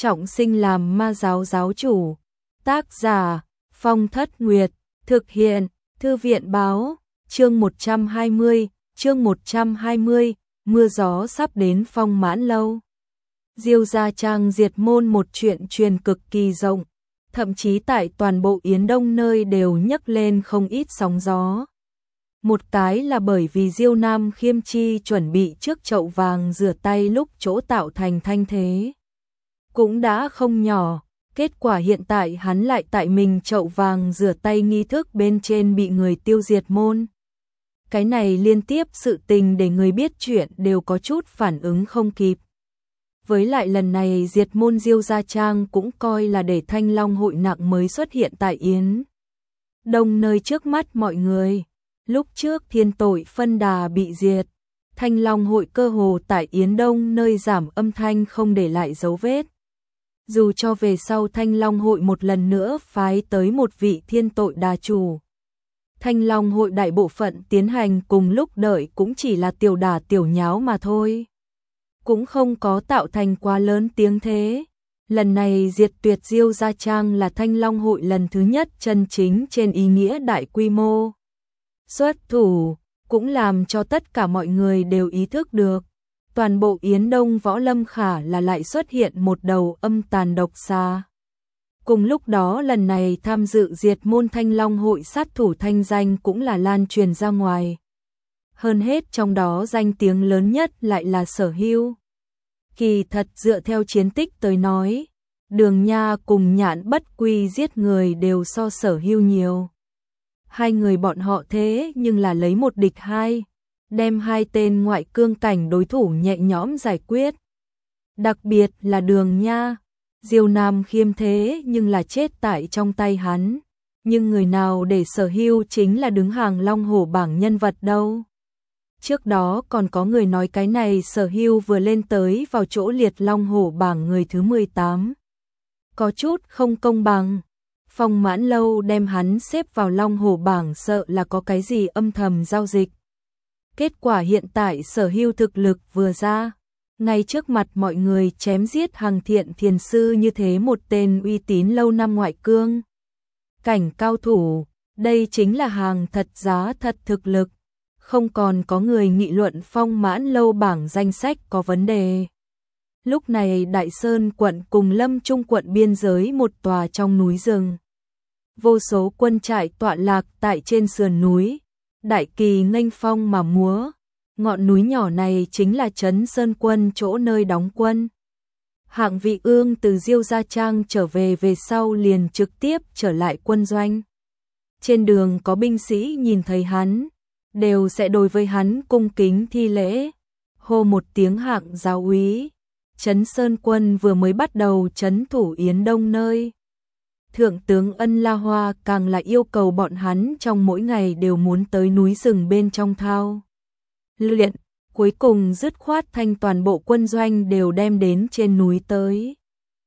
trọng sinh làm ma giáo giáo chủ. Tác giả Phong Thất Nguyệt, thực hiện Thư viện Báo. Chương 120, mưa gió sắp đến Phong Mãn Lâu. Diêu Gia Trang diệt môn một chuyện truyền cực kỳ rộng, thậm chí tại toàn bộ Yến Đông nơi đều nhấc lên không ít sóng gió. Một cái là bởi vì Diêu Nam Khiêm Chi chuẩn bị trước chậu vàng rửa tay lúc chỗ tạo thành thanh thế cũng đã không nhỏ, kết quả hiện tại hắn lại tại mình chậu vàng rửa tay nghi thức bên trên bị người tiêu diệt môn. Cái này liên tiếp sự tình để người biết chuyện đều có chút phản ứng không kịp. Với lại lần này diệt môn Diêu Gia Trang cũng coi là để Thanh Long hội nặng mới xuất hiện tại Yến Đông nơi trước mắt mọi người. Lúc trước Thiên Tội phân đà bị diệt, Thanh Long hội cơ hồ tại Yến Đông nơi giảm âm thanh không để lại dấu vết. Dù cho về sau Thanh Long hội một lần nữa phái tới một vị Thiên Tội đà chủ, Thanh Long hội đại bộ phận tiến hành cùng lúc đợi cũng chỉ là tiểu đả tiểu nháo mà thôi, cũng không có tạo thành quá lớn tiếng thế. Lần này diệt tuyệt Diêu Gia Trang là Thanh Long hội lần thứ nhất chân chính trên ý nghĩa đại quy mô xuất thủ, cũng làm cho tất cả mọi người đều ý thức được, toàn bộ Yến Đông võ lâm khả là lại xuất hiện một đầu âm tàn độc xà. Cùng lúc đó lần này tham dự diệt môn Thanh Long hội sát thủ thanh danh cũng là lan truyền ra ngoài. Hơn hết trong đó danh tiếng lớn nhất lại là Sở Hưu. Kỳ thật dựa theo chiến tích tới nói, Đường Nha cùng Nhạn Bất Quy giết người đều so Sở Hưu nhiều. Hai người bọn họ thế nhưng là lấy một địch hai, đem hai tên ngoại cương cảnh đối thủ nhẹ nhõm giải quyết. Đặc biệt là Đường Nha, Diêu Nam Khiêm thế nhưng là chết tại trong tay hắn, nhưng người nào để Sở Hưu chính là đứng hàng Long Hổ bảng nhân vật đâu. Trước đó còn có người nói cái này Sở Hưu vừa lên tới vào chỗ liệt Long Hổ bảng người thứ 18. Có chút không công bằng. Phong Mãn Lâu đem hắn xếp vào Long Hổ bảng sợ là có cái gì âm thầm giao dịch. Kết quả hiện tại Sở Hưu thực lực vừa ra, ngay trước mặt mọi người chém giết hàng thiện thiền sư như thế một tên uy tín lâu năm ngoại cương cảnh cao thủ, đây chính là hàng thật giá thật thực lực. Không còn có người nghị luận Phong Mãn Lâu bảng danh sách có vấn đề. Lúc này Đại Sơn quận cùng Lâm Trung quận biên giới một tòa trong núi rừng. Vô số quân trại tọa lạc tại trên sườn núi, đại kỳ nghênh phong mà múa. Ngọn núi nhỏ này chính là Trấn Sơn quân chỗ nơi đóng quân. Hạng Vị Ương từ Diêu Gia Trang trở về sau liền trực tiếp trở lại quân doanh. Trên đường có binh sĩ nhìn thấy hắn, đều sẽ đối với hắn cung kính thi lễ, hô một tiếng Hạng giáo úy. Trấn Sơn quân vừa mới bắt đầu trấn thủ Yến Đông nơi. Thượng tướng Ân La Hoa càng là yêu cầu bọn hắn trong mỗi ngày đều muốn tới núi rừng bên trong thao luyện, cuối cùng dứt khoát thanh toàn bộ quân doanh đều đem đến trên núi tới.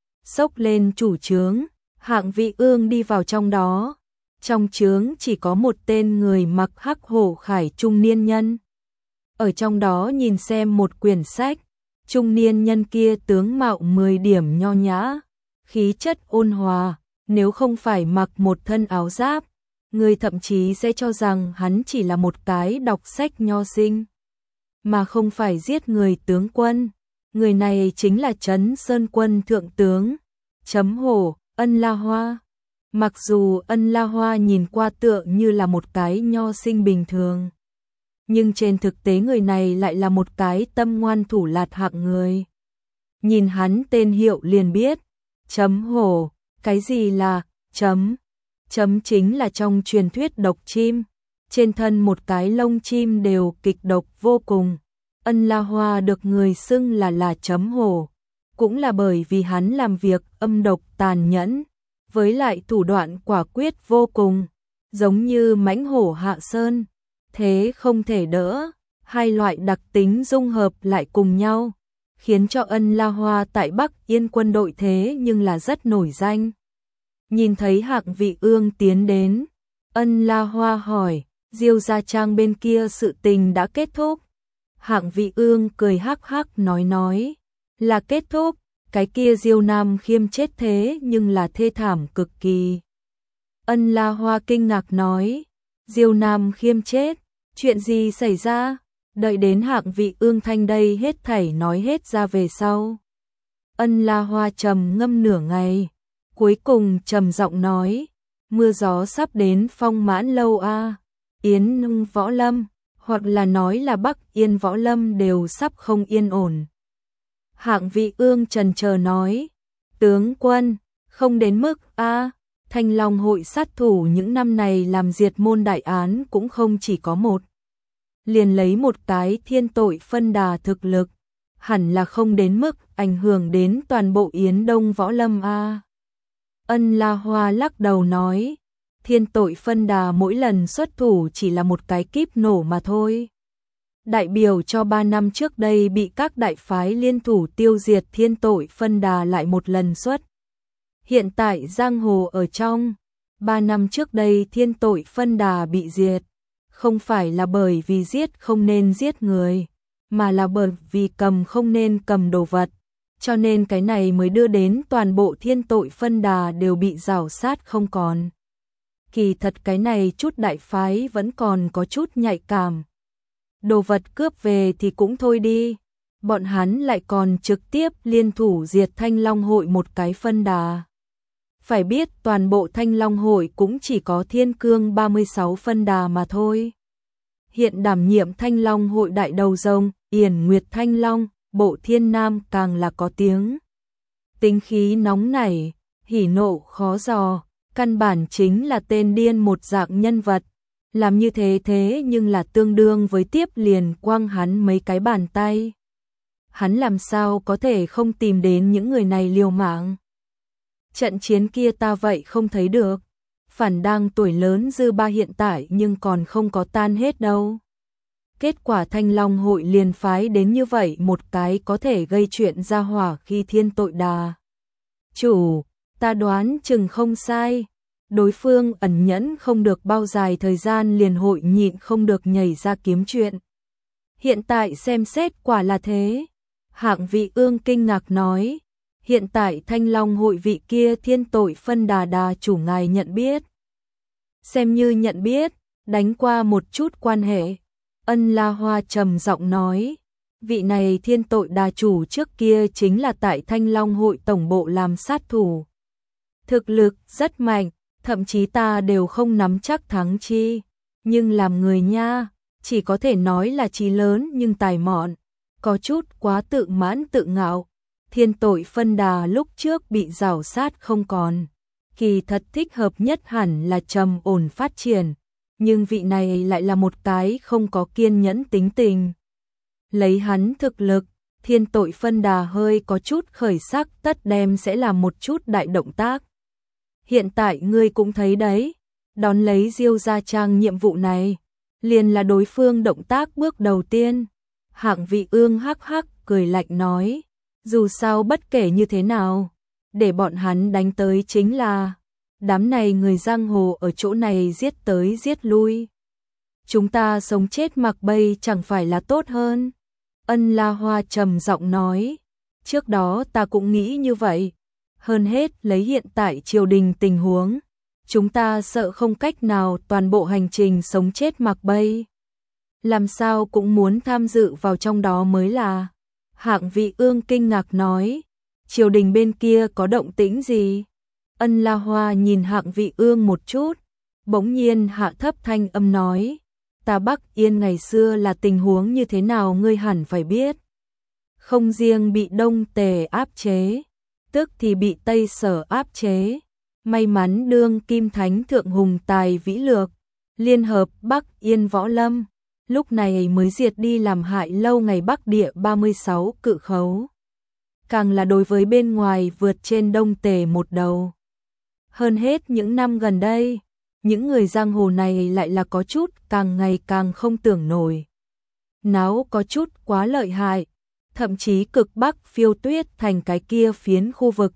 Xốc lên chủ trướng, Hạng Vị Ương đi vào trong đó. Trong trướng chỉ có một tên người mặc hắc hổ khải trung niên nhân. Ở trong đó nhìn xem một quyển sách, trung niên nhân kia tướng mạo 10 điểm nho nhã, khí chất ôn hòa, nếu không phải mặc một thân áo giáp, người thậm chí sẽ cho rằng hắn chỉ là một cái đọc sách nho sinh, mà không phải giết người tướng quân. Người này chính là Trấn Sơn quân thượng tướng chấm hổ Ân La Hoa. Mặc dù Ân La Hoa nhìn qua tựa như là một cái nho sinh bình thường, nhưng trên thực tế người này lại là một cái tâm ngoan thủ lạt hạng người. Nhìn hắn tên hiệu liền biết, chấm hổ, cái gì là chấm? Chấm chính là trong truyền thuyết độc chim, trên thân một cái lông chim đều kịch độc vô cùng. Ân La Hoa được người xưng là chấm hổ, cũng là bởi vì hắn làm việc âm độc tàn nhẫn, với lại thủ đoạn quả quyết vô cùng, giống như mãnh hổ hạ sơn, thế không thể đỡ. Hai loại đặc tính dung hợp lại cùng nhau, khiến cho Ân La Hoa tại Bắc Yên quân đội thế nhưng là rất nổi danh. Nhìn thấy Hạng Vị Ương tiến đến, Ân La Hoa hỏi, Diêu Gia Trang bên kia sự tình đã kết thúc. Hạng Vị Ương cười hắc hắc nói, là kết thúc, cái kia Diêu Nam Khiêm chết thế nhưng là thê thảm cực kỳ. Ân La Hoa kinh ngạc nói, Diêu Nam Khiêm chết, chuyện gì xảy ra? Đợi đến Hạng Vị Ương Thanh đây hết thảy nói hết ra về sau. Ân La Hoa trầm ngâm nửa ngày, cuối cùng trầm giọng nói, mưa gió sắp đến Phong Mãn Lâu a, Yến Nung Võ Lâm, hoặc là nói là Bắc Yên Võ Lâm đều sắp không yên ổn. Hạng Vị Ương chần chờ nói, tướng quân, không đến mức a, Thanh Long hội sát thủ những năm này làm diệt môn đại án cũng không chỉ có một. Liền lấy một cái thiên tội phân đà thực lực, hẳn là không đến mức ảnh hưởng đến toàn bộ Yến Đông Võ Lâm a. Ân La Hoa lắc đầu nói, thiên tội phân đà mỗi lần xuất thủ chỉ là một cái kíp nổ mà thôi. Đại biểu cho 3 năm trước đây bị các đại phái liên thủ tiêu diệt thiên tội phân đà lại một lần xuất. Hiện tại giang hồ ở trong, 3 năm trước đây thiên tội phân đà bị diệt, không phải là bởi vì giết không nên giết người, mà là bởi vì cầm không nên cầm đồ vật, cho nên cái này mới đưa đến toàn bộ thiên tội phân đà đều bị rào sát không còn. Kỳ thật cái này chút đại phái vẫn còn có chút nhạy cảm. Đồ vật cướp về thì cũng thôi đi, bọn hắn lại còn trực tiếp liên thủ diệt Thanh Long hội một cái phân đà. Phải biết toàn bộ Thanh Long hội cũng chỉ có thiên cương 36 phân đà mà thôi. Hiện đảm nhiệm Thanh Long hội đại đầu rồng, Yển Nguyệt Thanh Long, Bộ Thiên Nam càng là có tiếng. Tính khí nóng nảy, hỉ nộ khó dò, căn bản chính là tên điên một dạng nhân vật. Làm như thế nhưng là tương đương với tiếp liền quăng hắn mấy cái bàn tay. Hắn làm sao có thể không tìm đến những người này liều mạng. Trận chiến kia ta vậy không thấy được. Phản đang tuổi lớn dư ba hiện tại nhưng còn không có tan hết đâu. Kết quả Thanh Long hội liền phái đến như vậy một cái có thể gây chuyện ra hỏa khi thiên tội đà. Chủ, ta đoán chừng không sai. Đối phương ẩn nhẫn không được bao dài thời gian liền hội nhịn không được nhảy ra kiếm chuyện. Hiện tại xem xét quả là thế. Hạng Vị Ương kinh ngạc nói, hiện tại Thanh Long hội vị kia thiên tội phân đà chủ ngài nhận biết. Xem như nhận biết, đánh qua một chút quan hệ. Ân La Hoa trầm giọng nói, vị này thiên tội đà chủ trước kia chính là tại Thanh Long hội tổng bộ làm sát thủ. Thực lực rất mạnh, thậm chí ta đều không nắm chắc thắng chi, nhưng làm người nha, chỉ có thể nói là trí lớn nhưng tài mọn, có chút quá tự mãn tự ngạo. Thiên tội phân đà lúc trước bị rào sát không còn, kỳ thật thích hợp nhất hẳn là trầm ổn phát triển, nhưng vị này lại là một cái không có kiên nhẫn tính tình. Lấy hắn thực lực, thiên tội phân đà hơi có chút khởi sắc tất đem sẽ là một chút đại động tác. Hiện tại ngươi cũng thấy đấy, đón lấy Diêu Gia Trang nhiệm vụ này, liền là đối phương động tác bước đầu tiên. Hạng Vị Ương hắc hắc cười lạnh nói, dù sao bất kể như thế nào, để bọn hắn đánh tới chính là, đám này người giang hồ ở chỗ này giết tới giết lui. Chúng ta sống chết mặc bay chẳng phải là tốt hơn. Ân La Hoa trầm giọng nói, trước đó ta cũng nghĩ như vậy. Hơn hết lấy hiện tại triều đình tình huống, chúng ta sợ không cách nào toàn bộ hành trình sống chết mặc bay. Làm sao cũng muốn tham dự vào trong đó mới là. Hạng Vị Ương kinh ngạc nói, triều đình bên kia có động tĩnh gì? Ân La Hoa nhìn Hạng Vị Ương một chút, bỗng nhiên hạ thấp thanh âm nói, ta Bắc Yên ngày xưa là tình huống như thế nào ngươi hẳn phải biết. Không riêng bị Đông Tề áp chế, tức thì bị Tây Sở áp chế. May mắn đương Kim Thánh Thượng hùng tài vĩ lược, liên hợp Bắc Yên Võ Lâm, lúc này mới diệt đi làm hại lâu ngày Bắc Địa 36 cự khấu. Càng là đối với bên ngoài vượt trên Đông Tề một đầu. Hơn hết những năm gần đây, những người giang hồ này lại là có chút càng ngày càng không tưởng nổi. Náo có chút quá lợi hại, thậm chí cực Bắc phiêu tuyết thành cái kia phiến khu vực.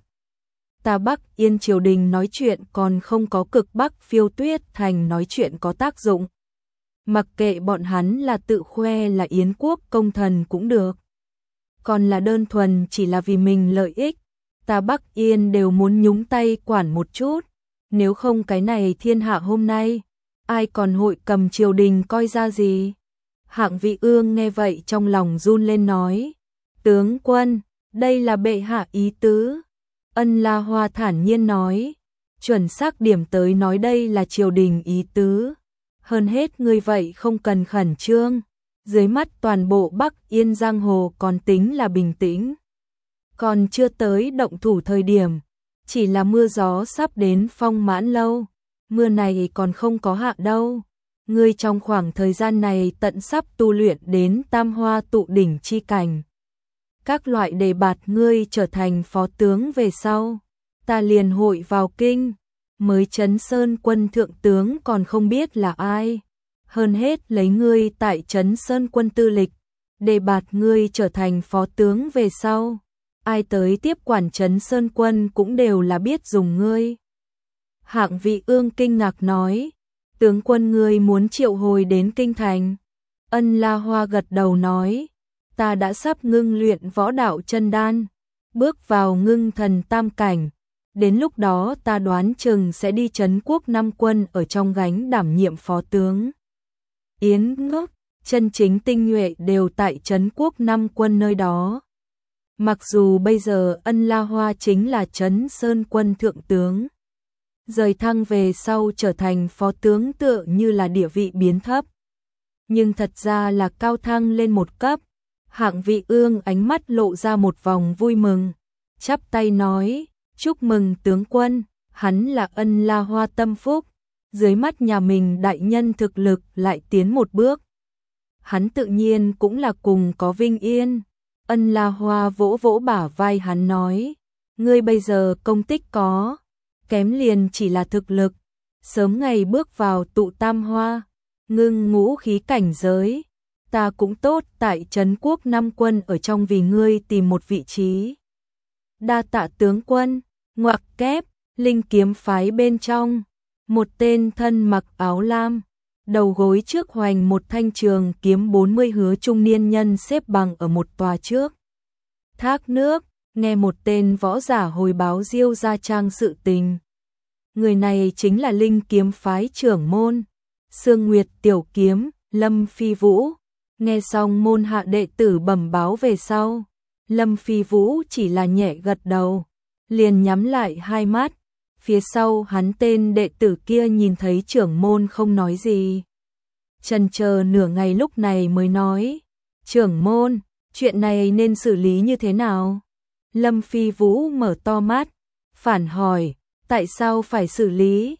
Ta Bắc Yên triều đình nói chuyện còn không có cực Bắc phiêu tuyết thành nói chuyện có tác dụng. Mặc kệ bọn hắn là tự khoe là Yến quốc công thần cũng được, còn là đơn thuần chỉ là vì mình lợi ích, ta Bắc Yên đều muốn nhúng tay quản một chút, nếu không cái này thiên hạ hôm nay, ai còn hội cầm triều đình coi ra gì. Hạng Vị Ương nghe vậy trong lòng run lên nói, tướng quân, đây là bệ hạ ý tứ. Ân La Hoa thản nhiên nói, chuẩn xác điểm tới nói đây là triều đình ý tứ. Hơn hết ngươi vậy không cần khẩn trương, dưới mắt toàn bộ Bắc Yên giang hồ còn tính là bình tĩnh. Còn chưa tới động thủ thời điểm, chỉ là mưa gió sắp đến Phong Mãn Lâu, mưa này còn không có hạ đâu. Ngươi trong khoảng thời gian này tận sắp tu luyện đến Tam Hoa tụ đỉnh chi cảnh. Các loại đề bạt ngươi trở thành phó tướng về sau, ta liền hội vào kinh, mới Trấn Sơn quân thượng tướng còn không biết là ai. Hơn hết lấy ngươi tại Trấn Sơn quân tư lịch, đề bạt ngươi trở thành phó tướng về sau, ai tới tiếp quản Trấn Sơn quân cũng đều là biết dùng ngươi. Hạng Vị Ương kinh ngạc nói, tướng quân ngươi muốn triệu hồi đến kinh thành. Ân La Hoa gật đầu nói, ta đã sắp ngưng luyện võ đạo chân đan, bước vào ngưng thần tam cảnh, đến lúc đó ta đoán chừng sẽ đi trấn quốc 5 quân ở trong gánh đảm nhiệm phó tướng. Yến ngốc, chân chính tinh nhuệ đều tại trấn quốc 5 quân nơi đó. Mặc dù bây giờ Ân La Hoa chính là Trấn Sơn quân thượng tướng, rời thăng về sau trở thành phó tướng tựa như là địa vị biến thấp, nhưng thật ra là cao thăng lên một cấp. Hạng Vị Ương ánh mắt lộ ra một vòng vui mừng, chắp tay nói, chúc mừng tướng quân, hắn là Ân La Hoa tâm phúc, dưới mắt nhà mình đại nhân thực lực lại tiến một bước. Hắn tự nhiên cũng là cùng có vinh yên. Ân La Hoa vỗ vỗ bả vai hắn nói, ngươi bây giờ công tích có, kém liền chỉ là thực lực, sớm ngày bước vào tụ tam hoa, ngưng ngũ khí cảnh giới, ta cũng tốt tại trấn quốc 5 quân ở trong vì ngươi tìm một vị trí. Đa tạ tướng quân. Ngoặc kép, linh kiếm phái bên trong, một tên thân mặc áo lam, đầu gối trước hoành một thanh trường kiếm 40 hứa trung niên nhân xếp bằng ở một tòa trước thác nước, nghe một tên võ giả hồi báo Diêu Gia Trang sự tình. Người này chính là linh kiếm phái trưởng môn, Sương Nguyệt tiểu kiếm, Lâm Phi Vũ. Nghe xong môn hạ đệ tử bẩm báo về sau, Lâm Phi Vũ chỉ là nhẹ gật đầu, liền nhắm lại hai mắt. Phía sau hắn tên đệ tử kia nhìn thấy trưởng môn không nói gì, chần chờ nửa ngày lúc này mới nói, trưởng môn, chuyện này nên xử lý như thế nào? Lâm Phi Vũ mở to mắt, phản hỏi, tại sao phải xử lý?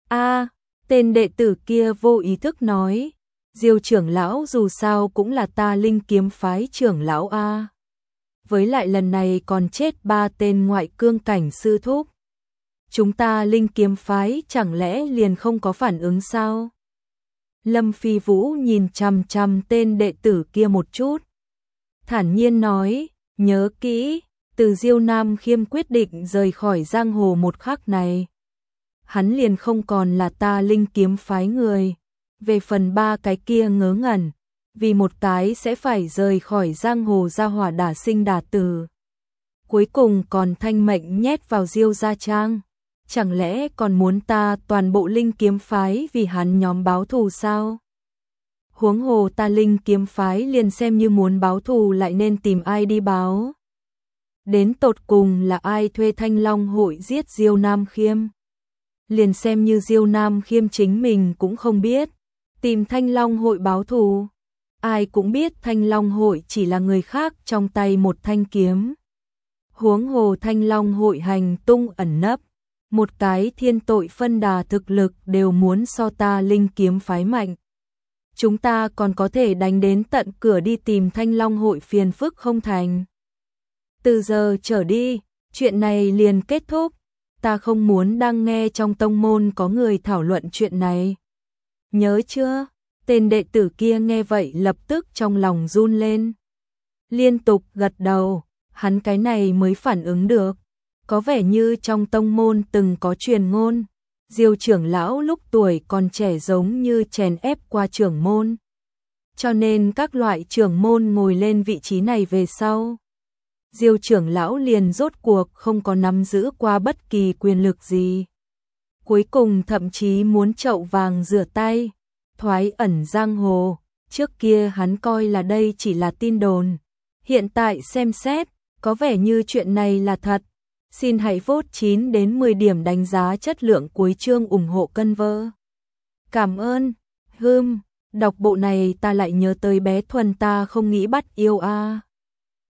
Tên đệ tử kia vô ý thức nói, Diêu trưởng lão dù sao cũng là ta linh kiếm phái trưởng lão a. Với lại lần này còn chết 3 tên ngoại cương cảnh sư thúc. Chúng ta linh kiếm phái chẳng lẽ liền không có phản ứng sao? Lâm Phi Vũ nhìn chằm chằm tên đệ tử kia một chút, thản nhiên nói, nhớ kỹ, từ Diêu Nam Khiêm quyết định rời khỏi giang hồ một khắc này, hắn liền không còn là ta linh kiếm phái người. Về phần 3 cái kia ngớ ngẩn, vì một cái sẽ phải rời khỏi giang hồ ra hỏa đả sinh đả tử, cuối cùng còn thanh mệnh nhét vào Diêu Gia Trang, chẳng lẽ còn muốn ta toàn bộ linh kiếm phái vì hắn nhóm báo thù sao? Huống hồ ta linh kiếm phái liền xem như muốn báo thù lại nên tìm ai đi báo? Đến tột cùng là ai thuê Thanh Long hội giết Diêu Nam Khiêm? Liền xem như Diêu Nam Khiêm chính mình cũng không biết, tìm Thanh Long hội báo thù. Ai cũng biết Thanh Long hội chỉ là người khác trong tay một thanh kiếm. Huống hồ Thanh Long hội hành tung ẩn nấp, một cái thiên tội phân đà thực lực đều muốn so ta linh kiếm phái mạnh. Chúng ta còn có thể đánh đến tận cửa đi tìm Thanh Long hội phiền phức không thành? Từ giờ trở đi, chuyện này liền kết thúc. Ta không muốn đang nghe trong tông môn có người thảo luận chuyện này. Nhớ chưa? Tên đệ tử kia nghe vậy lập tức trong lòng run lên, liên tục gật đầu, hắn cái này mới phản ứng được. Có vẻ như trong tông môn từng có truyền ngôn, Diêu trưởng lão lúc tuổi còn trẻ giống như chèn ép qua trưởng môn. Cho nên các loại trưởng môn ngồi lên vị trí này về sau, Diêu trưởng lão liền rốt cuộc không có nắm giữ qua bất kỳ quyền lực gì. Cuối cùng thậm chí muốn chậu vàng rửa tay, thoái ẩn giang hồ, trước kia hắn coi là đây chỉ là tin đồn. Hiện tại xem xét, có vẻ như chuyện này là thật. Xin hãy vote 9 đến 10 điểm đánh giá chất lượng cuối chương ủng hộ cân vơ. Cảm ơn. Đọc bộ này ta lại nhớ tới bé Thuần ta không nghĩ bắt yêu a.